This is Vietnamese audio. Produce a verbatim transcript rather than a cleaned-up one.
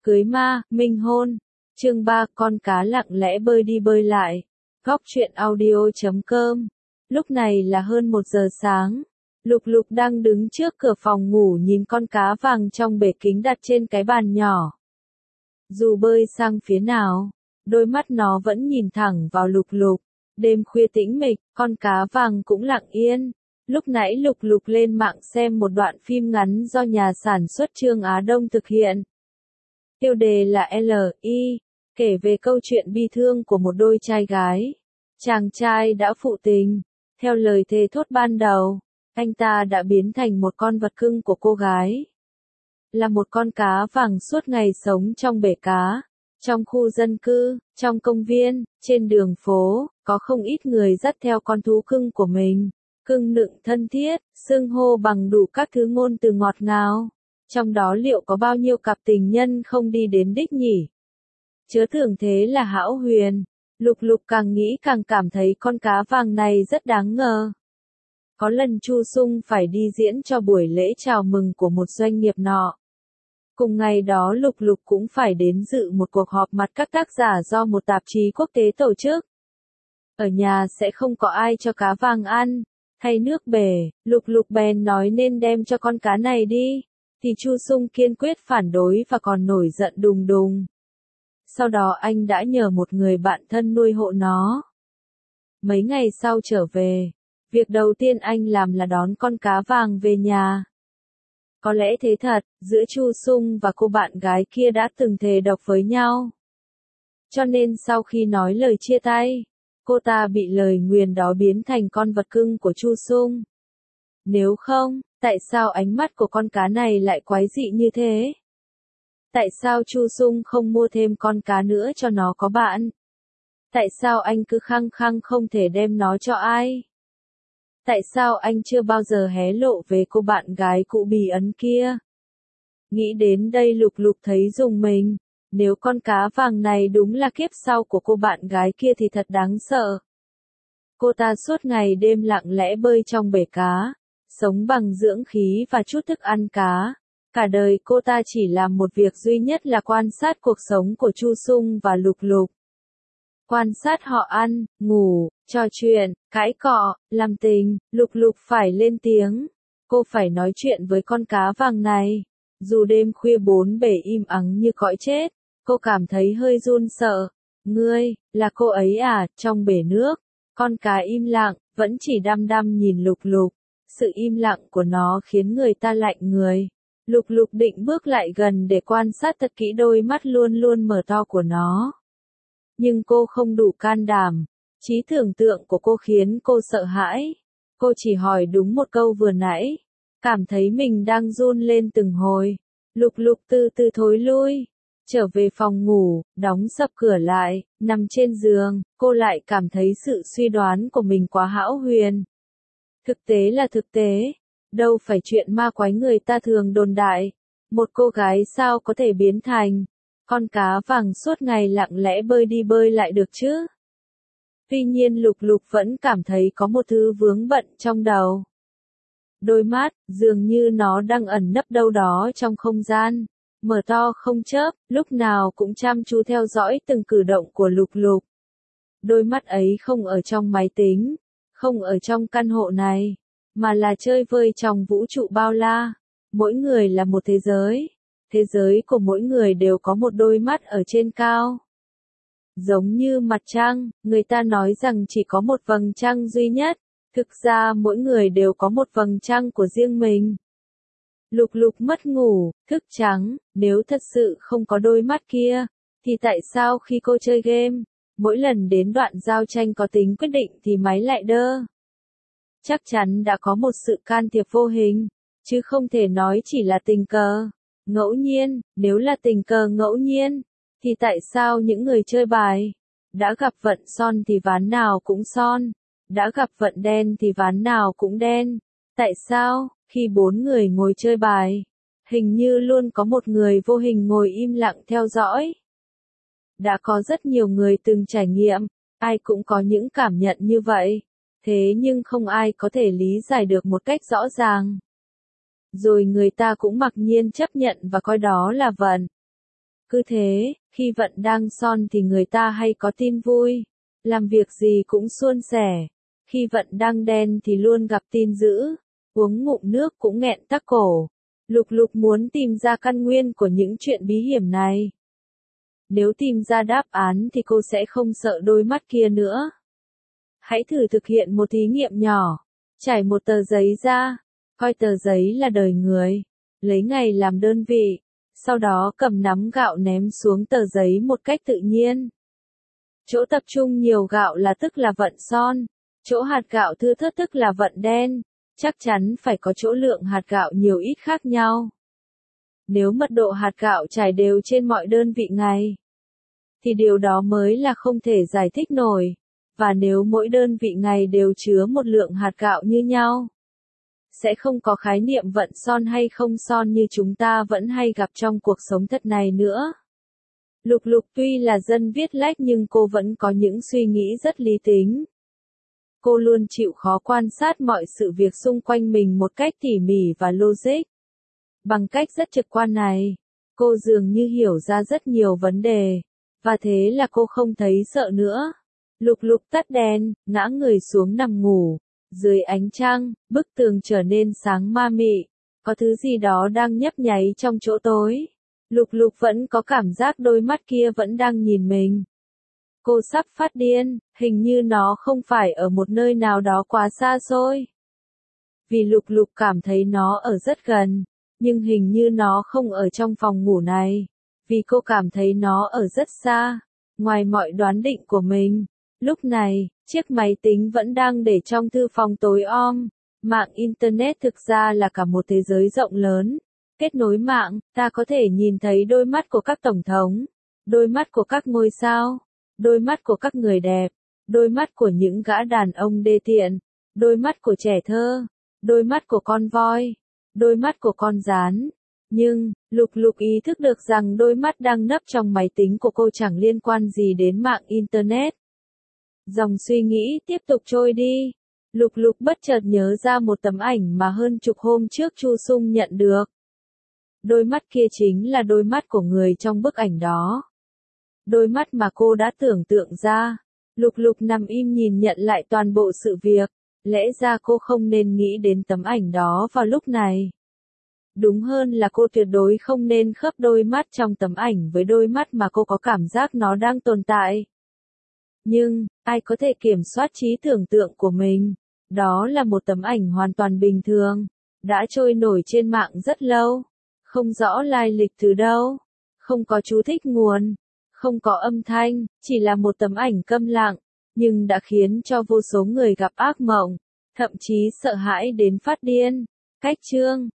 Cưới ma, minh hôn. Chương ba, con cá lặng lẽ bơi đi bơi lại. Góc truyện audio chấm com. Lúc này là hơn một giờ sáng. Lục Lục đang đứng trước cửa phòng ngủ nhìn con cá vàng trong bể kính đặt trên cái bàn nhỏ. Dù bơi sang phía nào, đôi mắt nó vẫn nhìn thẳng vào Lục Lục. Đêm khuya tĩnh mịch, con cá vàng cũng lặng yên. Lúc nãy Lục Lục lên mạng xem một đoạn phim ngắn do nhà sản xuất Trương Á Đông thực hiện. Tiêu đề là L I, kể về câu chuyện bi thương của một đôi trai gái. Chàng trai đã phụ tình. Theo lời thề thốt ban đầu, anh ta đã biến thành một con vật cưng của cô gái. Là một con cá vàng suốt ngày sống trong bể cá, trong khu dân cư, trong công viên, trên đường phố, có không ít người dắt theo con thú cưng của mình. Cưng nựng thân thiết, xưng hô bằng đủ các thứ ngôn từ ngọt ngào. Trong đó liệu có bao nhiêu cặp tình nhân không đi đến đích nhỉ? Chớ tưởng thế là hão huyền. Lục Lục càng nghĩ càng cảm thấy con cá vàng này rất đáng ngờ. Có lần Chu Sung phải đi diễn cho buổi lễ chào mừng của một doanh nghiệp nọ. Cùng ngày đó Lục Lục cũng phải đến dự một cuộc họp mặt các tác giả do một tạp chí quốc tế tổ chức. Ở nhà sẽ không có ai cho cá vàng ăn, hay nước bể, Lục Lục bèn nói nên đem cho con cá này đi. Thì Chu Sung kiên quyết phản đối và còn nổi giận đùng đùng. Sau đó anh đã nhờ một người bạn thân nuôi hộ nó. Mấy ngày sau trở về, việc đầu tiên anh làm là đón con cá vàng về nhà. Có lẽ thế thật, giữa Chu Sung và cô bạn gái kia đã từng thề độc với nhau. Cho nên sau khi nói lời chia tay, cô ta bị lời nguyền đó biến thành con vật cưng của Chu Sung. Nếu không, tại sao ánh mắt của con cá này lại quái dị như thế? Tại sao Chu Sung không mua thêm con cá nữa cho nó có bạn? Tại sao anh cứ khăng khăng không thể đem nó cho ai? Tại sao anh chưa bao giờ hé lộ về cô bạn gái cũ bí ẩn kia? Nghĩ đến đây Lục Lục thấy rùng mình. Nếu con cá vàng này đúng là kiếp sau của cô bạn gái kia thì thật đáng sợ. Cô ta suốt ngày đêm lặng lẽ bơi trong bể cá, sống bằng dưỡng khí và chút thức ăn cá. Cả đời cô ta chỉ làm một việc duy nhất là quan sát cuộc sống của Chu Sung và Lục Lục. Quan sát họ ăn, ngủ, trò chuyện, cãi cọ, làm tình. Lục Lục phải lên tiếng. Cô phải nói chuyện với con cá vàng này. Dù đêm khuya bốn bể im ắng như cõi chết, cô cảm thấy hơi run sợ. Ngươi, là cô ấy à? Trong bể nước, con cá im lặng, vẫn chỉ đăm đăm nhìn Lục Lục. Sự im lặng của nó khiến người ta lạnh người. Lục Lục định bước lại gần để quan sát thật kỹ đôi mắt luôn luôn mở to của nó. Nhưng cô không đủ can đảm. Trí tưởng tượng của cô khiến cô sợ hãi. Cô chỉ hỏi đúng một câu vừa nãy. Cảm thấy mình đang run lên từng hồi. Lục Lục từ từ thối lui. Trở về phòng ngủ, đóng sập cửa lại, nằm trên giường, cô lại cảm thấy sự suy đoán của mình quá hão huyền. Thực tế là thực tế. Đâu phải chuyện ma quái người ta thường đồn đại. Một cô gái sao có thể biến thành con cá vàng suốt ngày lặng lẽ bơi đi bơi lại được chứ? Tuy nhiên Lục Lục vẫn cảm thấy có một thứ vướng bận trong đầu. Đôi mắt, dường như nó đang ẩn nấp đâu đó trong không gian, mở to không chớp, lúc nào cũng chăm chú theo dõi từng cử động của Lục Lục. Đôi mắt ấy không ở trong máy tính, không ở trong căn hộ này, mà là chơi vơi trong vũ trụ bao la. Mỗi người là một thế giới. Thế giới của mỗi người đều có một đôi mắt ở trên cao. Giống như mặt trăng, người ta nói rằng chỉ có một vầng trăng duy nhất. Thực ra mỗi người đều có một vầng trăng của riêng mình. Lục Lục mất ngủ, thức trắng, nếu thật sự không có đôi mắt kia, thì tại sao khi cô chơi game, mỗi lần đến đoạn giao tranh có tính quyết định thì máy lại đơ? Chắc chắn đã có một sự can thiệp vô hình, chứ không thể nói chỉ là tình cờ, ngẫu nhiên. Nếu là tình cờ ngẫu nhiên, thì tại sao những người chơi bài, đã gặp vận son thì ván nào cũng son, đã gặp vận đen thì ván nào cũng đen? Tại sao, khi bốn người ngồi chơi bài, hình như luôn có một người vô hình ngồi im lặng theo dõi? Đã có rất nhiều người từng trải nghiệm, ai cũng có những cảm nhận như vậy. Thế nhưng không ai có thể lý giải được một cách rõ ràng. Rồi người ta cũng mặc nhiên chấp nhận và coi đó là vận. Cứ thế, khi vận đang son thì người ta hay có tin vui, làm việc gì cũng suôn sẻ. Khi vận đang đen thì luôn gặp tin dữ, uống ngụm nước cũng nghẹn tắc cổ. Lục Lục muốn tìm ra căn nguyên của những chuyện bí hiểm này. Nếu tìm ra đáp án thì cô sẽ không sợ đôi mắt kia nữa. Hãy thử thực hiện một thí nghiệm nhỏ. Trải một tờ giấy ra, coi tờ giấy là đời người, lấy ngày làm đơn vị, sau đó cầm nắm gạo ném xuống tờ giấy một cách tự nhiên. Chỗ tập trung nhiều gạo là tức là vận son, chỗ hạt gạo thưa thớt tức là vận đen, chắc chắn phải có chỗ lượng hạt gạo nhiều ít khác nhau. Nếu mật độ hạt gạo trải đều trên mọi đơn vị ngày, thì điều đó mới là không thể giải thích nổi. Và nếu mỗi đơn vị ngày đều chứa một lượng hạt gạo như nhau, sẽ không có khái niệm vận son hay không son như chúng ta vẫn hay gặp trong cuộc sống thật này nữa. Lục Lục tuy là dân viết lách nhưng cô vẫn có những suy nghĩ rất lý tính. Cô luôn chịu khó quan sát mọi sự việc xung quanh mình một cách tỉ mỉ và logic. Bằng cách rất trực quan này, cô dường như hiểu ra rất nhiều vấn đề, và thế là cô không thấy sợ nữa. Lục Lục tắt đèn, ngã người xuống nằm ngủ. Dưới ánh trăng, bức tường trở nên sáng ma mị. Có thứ gì đó đang nhấp nháy trong chỗ tối. Lục Lục vẫn có cảm giác đôi mắt kia vẫn đang nhìn mình. Cô sắp phát điên, hình như nó không phải ở một nơi nào đó quá xa xôi. Vì Lục Lục cảm thấy nó ở rất gần, nhưng hình như nó không ở trong phòng ngủ này. Vì cô cảm thấy nó ở rất xa, ngoài mọi đoán định của mình. Lúc này, chiếc máy tính vẫn đang để trong thư phòng tối om. Mạng Internet thực ra là cả một thế giới rộng lớn. Kết nối mạng, ta có thể nhìn thấy đôi mắt của các tổng thống, đôi mắt của các ngôi sao, đôi mắt của các người đẹp, đôi mắt của những gã đàn ông đê tiện, đôi mắt của trẻ thơ, đôi mắt của con voi, đôi mắt của con gián. Nhưng, Lục Lục ý thức được rằng đôi mắt đang nấp trong máy tính của cô chẳng liên quan gì đến mạng Internet. Dòng suy nghĩ tiếp tục trôi đi. Lục Lục bất chợt nhớ ra một tấm ảnh mà hơn chục hôm trước Chu Sung nhận được. Đôi mắt kia chính là đôi mắt của người trong bức ảnh đó. Đôi mắt mà cô đã tưởng tượng ra. Lục Lục nằm im nhìn nhận lại toàn bộ sự việc. Lẽ ra cô không nên nghĩ đến tấm ảnh đó vào lúc này. Đúng hơn là cô tuyệt đối không nên khớp đôi mắt trong tấm ảnh với đôi mắt mà cô có cảm giác nó đang tồn tại. Nhưng, ai có thể kiểm soát trí tưởng tượng của mình? Đó là một tấm ảnh hoàn toàn bình thường, đã trôi nổi trên mạng rất lâu, không rõ lai lịch từ đâu, không có chú thích nguồn, không có âm thanh, chỉ là một tấm ảnh câm lặng, nhưng đã khiến cho vô số người gặp ác mộng, thậm chí sợ hãi đến phát điên. Cách chương